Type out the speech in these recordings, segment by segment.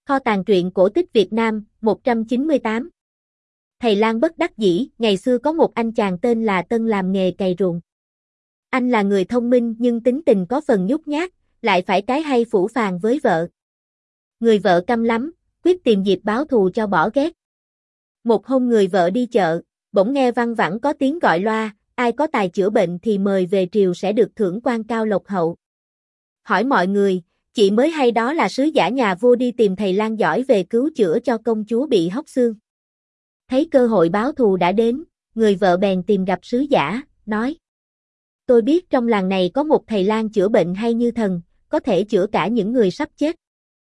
Kho tàng truyện cổ tích Việt Nam, 198. Thầy lang bất đắc dĩ, ngày xưa có một anh chàng tên là Tân làm nghề cày ruộng. Anh là người thông minh nhưng tính tình có phần nhút nhát, lại phải cái hay phũ phàng với vợ. Người vợ căm lắm, quyết tìm dịp báo thù cho bỏ ghét. Một hôm người vợ đi chợ, bỗng nghe văng vẳng có tiếng gọi loa, ai có tài chữa bệnh thì mời về triều sẽ được thưởng quan cao lộc hậu. Hỏi mọi người, chị mới hay đó là sứ giả nhà vua đi tìm thầy lang giỏi về cứu chữa cho công chúa bị hóc xương. Thấy cơ hội báo thù đã đến, người vợ bèn tìm gặp sứ giả, nói: Tôi biết trong làng này có một thầy lang chữa bệnh hay như thần, có thể chữa cả những người sắp chết.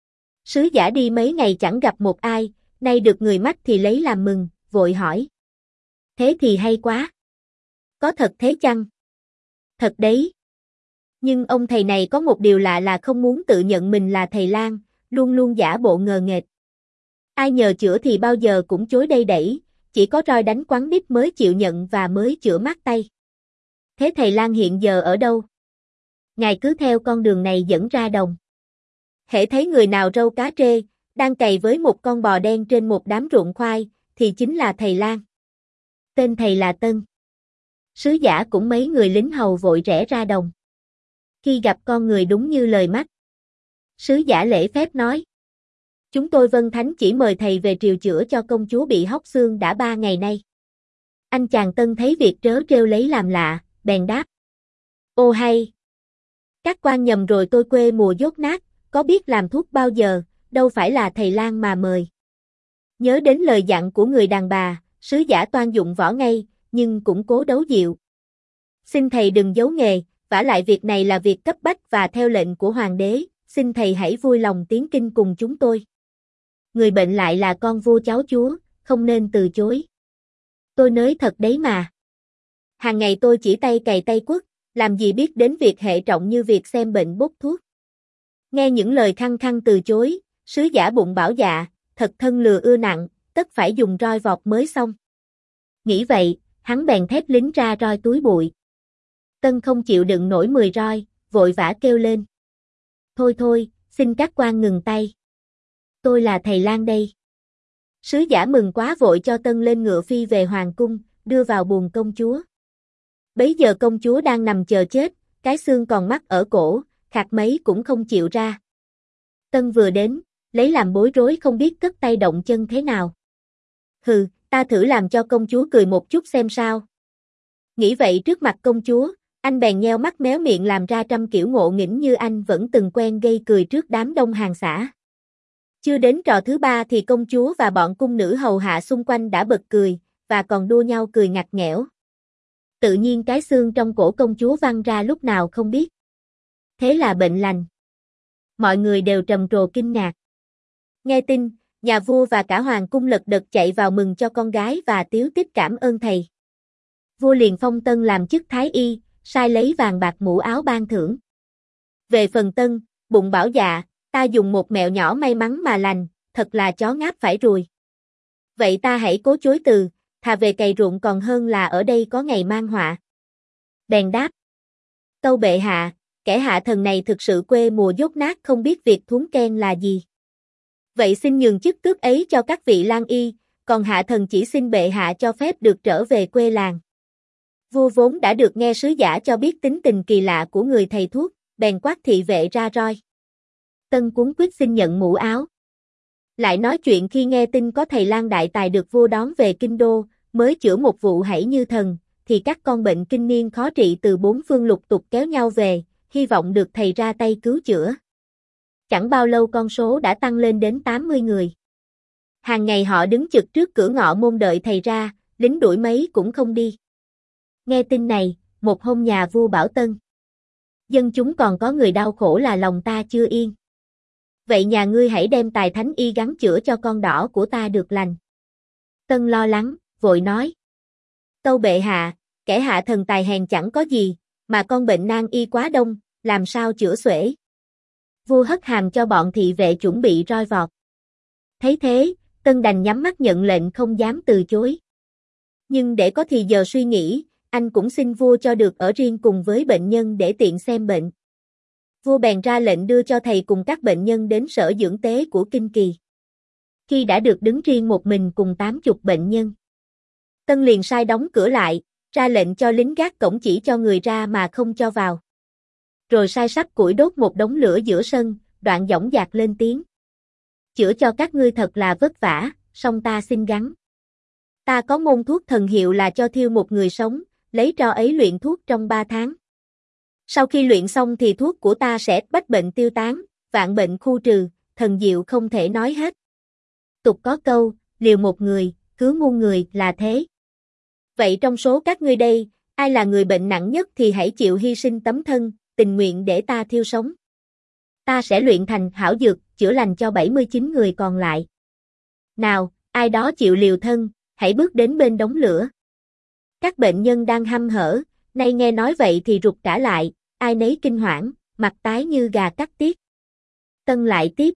Sứ giả đi mấy ngày chẳng gặp một ai, nay được người mách thì lấy làm mừng, vội hỏi: Thế thì hay quá. Có thật thế chăng? Thật đấy. Nhưng ông thầy này có một điều lạ là không muốn tự nhận mình là thầy lang, luôn luôn giả bộ ngờ nghệch. Ai nhờ chữa thì bao giờ cũng chối đây đẩy, chỉ có roi đánh quắn đít mới chịu nhận và mới chữa mát tay. Thế thầy lang hiện giờ ở đâu? Ngài cứ theo con đường này dẫn ra đồng. Hễ thấy người nào râu cá trê, đang cày với một con bò đen trên một đám ruộng khoai, thì chính là thầy lang. Tên thầy là Tân. Sứ giả cũng mấy người lính hầu vội rẽ ra đồng. Khi gặp con người đúng như lời mách, sứ giả lễ phép nói: Chúng tôi vâng thánh chỉ mời thầy về triều chữa cho công chúa bị hóc xương đã 3 ngày nay. Anh chàng Tân thấy việc trớ trêu lấy làm lạ, bèn đáp: Ô hay! Các quan nhầm rồi, tôi quê mùa dốt nát, có biết làm thuốc bao giờ, đâu phải là thầy lang mà mời. Nhớ đến lời dặn của người đàn bà, sứ giả toan dụng võ ngay, nhưng cũng cố đấu dịu. Xin thầy đừng giấu nghề, vả lại việc này là việc cấp bách và theo lệnh của hoàng đế, xin thầy hãy vui lòng tiến kinh cùng chúng tôi. Người bệnh lại là con vua cháu chúa, không nên từ chối. Tôi nới thật đấy mà. Hàng ngày tôi chỉ tay cày tay quất, làm gì biết đến việc hệ trọng như việc xem bệnh bốc thuốc. Nghe những lời khăng khăng từ chối, sứ giả bụng bảo dạ, thật thân lừa ưa nặng, tất phải dùng roi vọt mới xong. Nghĩ vậy, hắn bèn thét lính ra roi túi bụi. Tân không chịu đựng nổi 10 roi, vội vã kêu lên: Thôi thôi, xin các quan ngừng tay. Tôi là thầy lang đây. Sứ giả mừng quá vội cho Tân lên ngựa phi về hoàng cung, đưa vào buồng công chúa. Bấy giờ công chúa đang nằm chờ chết, cái xương còn mắc ở cổ, khạc mấy cũng không chịu ra. Tân vừa đến, lấy làm bối rối không biết cất tay động chân thế nào. Hừ, ta thử làm cho công chúa cười một chút xem sao. Nghĩ vậy trước mặt công chúa, anh bèn nheo mắt méo miệng làm ra trăm kiểu ngộ nghĩnh như anh vẫn từng quen gây cười trước đám đông hàng xả. Chưa đến trò thứ 3 thì công chúa và bọn cung nữ hầu hạ xung quanh đã bật cười, và còn đua nhau cười ngặt nghẽo. Tự nhiên cái xương trong cổ công chúa văng ra lúc nào không biết. Thế là bệnh lành. Mọi người đều trầm trồ kinh ngạc. Nghe tin, nhà vua và cả hoàng cung lật đật chạy vào mừng cho con gái và tíu tít cảm ơn thầy. Vua liền phong Tân làm chức thái y, sai lấy vàng bạc mũ áo ban thưởng. Về phần Tân, bụng bảo dạ, ta dùng một mẹo nhỏ may mắn mà lành, thật là chó ngáp phải ruồi. Vậy ta hãy cố chối từ, thà về cày ruộng còn hơn là ở đây có ngày mang họa. Bèn đáp: Tâu bệ hạ, kẻ hạ thần này thực sự quê mùa dốt nát không biết việc thúng ken là gì. Vậy xin nhường chức tước ấy cho các vị lang y, còn hạ thần chỉ xin bệ hạ cho phép được trở về quê làng. Vua vốn đã được nghe sứ giả cho biết tính tình kỳ lạ của người thầy thuốc, bèn quát thị vệ ra roi. Tân cuống quyết xin nhận mũ áo. Lại nói chuyện khi nghe tin có thầy lang đại tài được vua đón về kinh đô, mới chữa một vụ hãy như thần, thì các con bệnh kinh niên khó trị từ 4 phương lục tục kéo nhau về, hy vọng được thầy ra tay cứu chữa. Chẳng bao lâu con số đã tăng lên đến 80 người. Hàng ngày họ đứng trực trước cửa ngọ môn đợi thầy ra, lính đuổi mấy cũng không đi. Nghe tin này, một hôm nhà vua bảo Tân: Dân chúng còn có người đau khổ là lòng ta chưa yên. Vậy nhà ngươi hãy đem tài thánh y gắng chữa cho con đỏ của ta được lành. Tân lo lắng, vội nói: Tâu bệ hạ, kẻ hạ thần tài hèn chẳng có gì, mà con bệnh nan y quá đông, làm sao chữa xuể. Vua hất hàm cho bọn thị vệ chuẩn bị roi vọt. Thấy thế, Tân đành nhắm mắt nhận lệnh không dám từ chối. Nhưng để có thì giờ suy nghĩ, anh cũng xin vua cho được ở riêng cùng với bệnh nhân để tiện xem bệnh. Vua bèn ra lệnh đưa cho thầy cùng các bệnh nhân đến sở dưỡng tế của Kinh Kỳ. Khi đã được đứng riêng một mình cùng 80 bệnh nhân, Tân liền sai đóng cửa lại, ra lệnh cho lính gác cổng chỉ cho người ra mà không cho vào. Rồi sai sắp củi đốt một đống lửa giữa sân, đoạn dõng dạc lên tiếng. Chữa cho các ngươi thật là vất vả, song ta xin gắng. Ta có môn thuốc thần hiệu là cho thiêu một người sống, lấy tro ấy luyện thuốc trong 3 tháng. Sau khi luyện xong thì thuốc của ta sẽ bách bệnh tiêu tán, vạn bệnh khu trừ, thần diệu không thể nói hết. Tục có câu, liều một người, cứu muôn người là thế. Vậy trong số các ngươi đây, ai là người bệnh nặng nhất thì hãy chịu hy sinh tấm thân, tình nguyện để ta thiêu sống. Ta sẽ luyện thành hảo dược, chữa lành cho 79 người còn lại. Nào, ai đó chịu liều thân, hãy bước đến bên đống lửa. Các bệnh nhân đang hăm hở, nay nghe nói vậy thì rụt cả lại, ai nấy kinh hoảng, mặt tái như gà cắt tiết. Tân lại tiếp.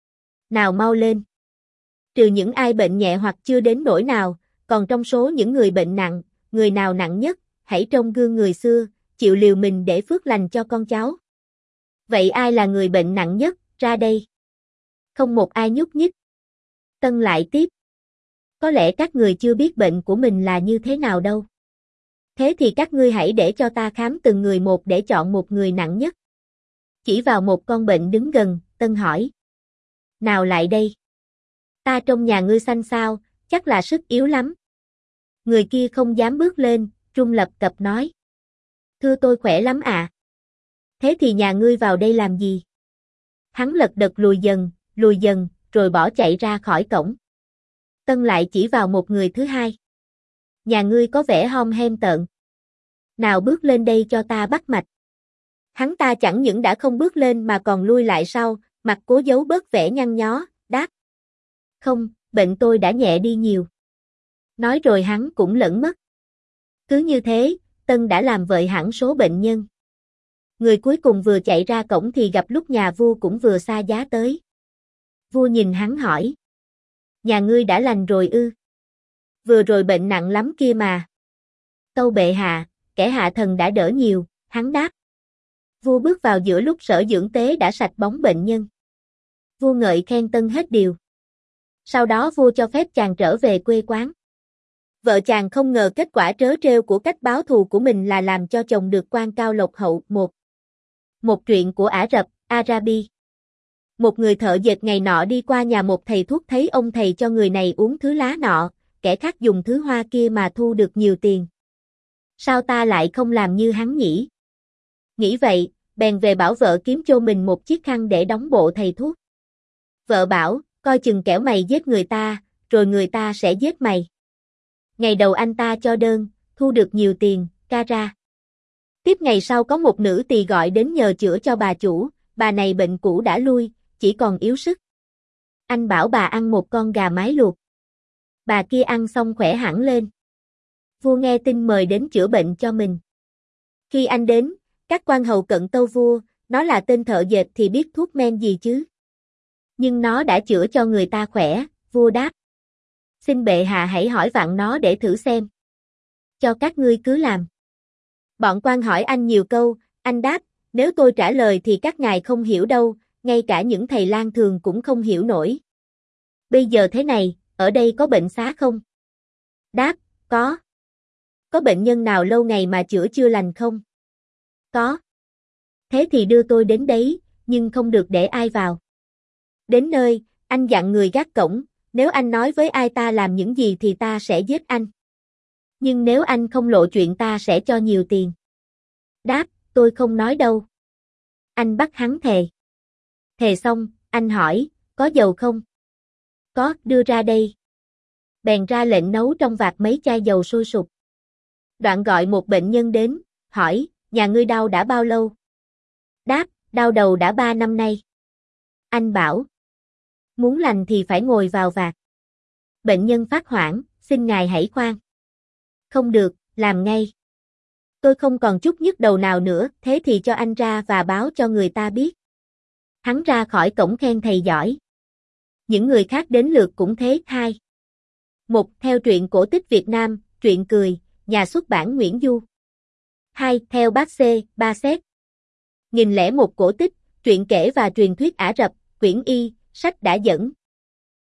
Nào mau lên. Trừ những ai bệnh nhẹ hoặc chưa đến nỗi nào, còn trong số những người bệnh nặng, người nào nặng nhất, hãy trông gương người xưa, chịu liều mình để phước lành cho con cháu. Vậy ai là người bệnh nặng nhất, ra đây. Không một ai nhúc nhích. Tân lại tiếp. Có lẽ các người chưa biết bệnh của mình là như thế nào đâu. Thế thì các ngươi hãy để cho ta khám từng người một để chọn một người nặng nhất. Chỉ vào một con bệnh đứng gần, Tân hỏi. Nào lại đây. Ta trong nhà ngươi xanh sao, chắc là sức yếu lắm. Người kia không dám bước lên, run lập cập nói. Thưa tôi khỏe lắm ạ. Thế thì nhà ngươi vào đây làm gì? Hắn lật đật lùi dần, rồi bỏ chạy ra khỏi cổng. Tân lại chỉ vào một người thứ hai. Nhà ngươi có vẻ hom hem tợn. Nào bước lên đây cho ta bắt mạch. Hắn ta chẳng những đã không bước lên mà còn lui lại sau, mặt cố giấu bớt vẻ nhăn nhó, đáp. Không, bệnh tôi đã nhẹ đi nhiều. Nói rồi hắn cũng lẫn mất. Cứ như thế, Tân đã làm vợi hẳn số bệnh nhân. Người cuối cùng vừa chạy ra cổng thì gặp lúc nhà vua cũng vừa xa giá tới. Vua nhìn hắn hỏi. Nhà ngươi đã lành rồi ư? Vừa rồi bệnh nặng lắm kia mà. Tâu bệ hạ, kẻ hạ thần đã đỡ nhiều, hắn đáp. Vua bước vào giữa lúc sở dưỡng tế đã sạch bóng bệnh nhân. Vua ngợi khen Tân hết điều. Sau đó vua cho phép chàng trở về quê quán. Vợ chàng không ngờ kết quả trớ trêu của cách báo thù của mình là làm cho chồng được quan cao lộc hậu. Một truyện của Ả Rập, Arabi. Một người thợ dệt ngày nọ đi qua nhà một thầy thuốc thấy ông thầy cho người này uống thứ lá nọ, kẻ khác dùng thứ hoa kia mà thu được nhiều tiền. Sao ta lại không làm như hắn nhỉ? Nghĩ vậy, bèn về bảo vợ kiếm cho mình một chiếc khăn để đóng bộ thầy thuốc. Vợ bảo, coi chừng kẻo mày giết người ta, rồi người ta sẽ giết mày. Ngày đầu anh ta cho đơn, thu được nhiều tiền, ca ra. Tiếp ngày sau có một nữ tỳ gọi đến nhờ chữa cho bà chủ, bà này bệnh cũ đã lui, chỉ còn yếu sức. Anh bảo bà ăn một con gà mái luộc. Bà kia ăn xong khỏe hẳn lên. Vua nghe tin mời đến chữa bệnh cho mình. Khi anh đến, các quan hầu cận tâu vua, nó là tên thợ dệt thì biết thuốc men gì chứ? Nhưng nó đã chữa cho người ta khỏe, vua đáp. Xin bệ hạ hãy hỏi vặn nó để thử xem. Cho các ngươi cứ làm. Bọn quan hỏi anh nhiều câu, anh đáp, nếu tôi trả lời thì các ngài không hiểu đâu, ngay cả những thầy lang thường cũng không hiểu nổi. Bây giờ thế này, ở đây có bệnh xá không? Đáp, có. Có bệnh nhân nào lâu ngày mà chữa chưa lành không? Có. Thế thì đưa tôi đến đấy, nhưng không được để ai vào. Đến nơi, anh dặn người gác cổng, nếu anh nói với ai ta làm những gì thì ta sẽ giết anh. Nhưng nếu anh không lộ chuyện ta sẽ cho nhiều tiền. Đáp, tôi không nói đâu. Anh bắt hắn thề. Thề xong, anh hỏi, có dầu không? Có, đưa ra đây. Bèn ra lệnh nấu trong vạc mấy chai dầu sôi sục. Đoạn gọi một bệnh nhân đến, hỏi, nhà ngươi đau đã bao lâu? Đáp, đau đầu đã 3 năm nay. Anh bảo, muốn lành thì phải ngồi vào vạc. Bệnh nhân phát hoảng, xin ngài hãy khoan. Không được, làm ngay. Tôi không còn chút nhức đầu nào nữa, thế thì cho anh ra và báo cho người ta biết. Hắn ra khỏi cổng khen thầy giỏi. Những người khác đến lượt cũng thế. 2. Một, theo truyện cổ tích Việt Nam, truyện cười, nhà xuất bản Nguyễn Du. 2. Theo bác C, Ba Xét. 1001 cổ tích, truyện kể và truyền thuyết Ả Rập, quyển Y, sách đã dẫn.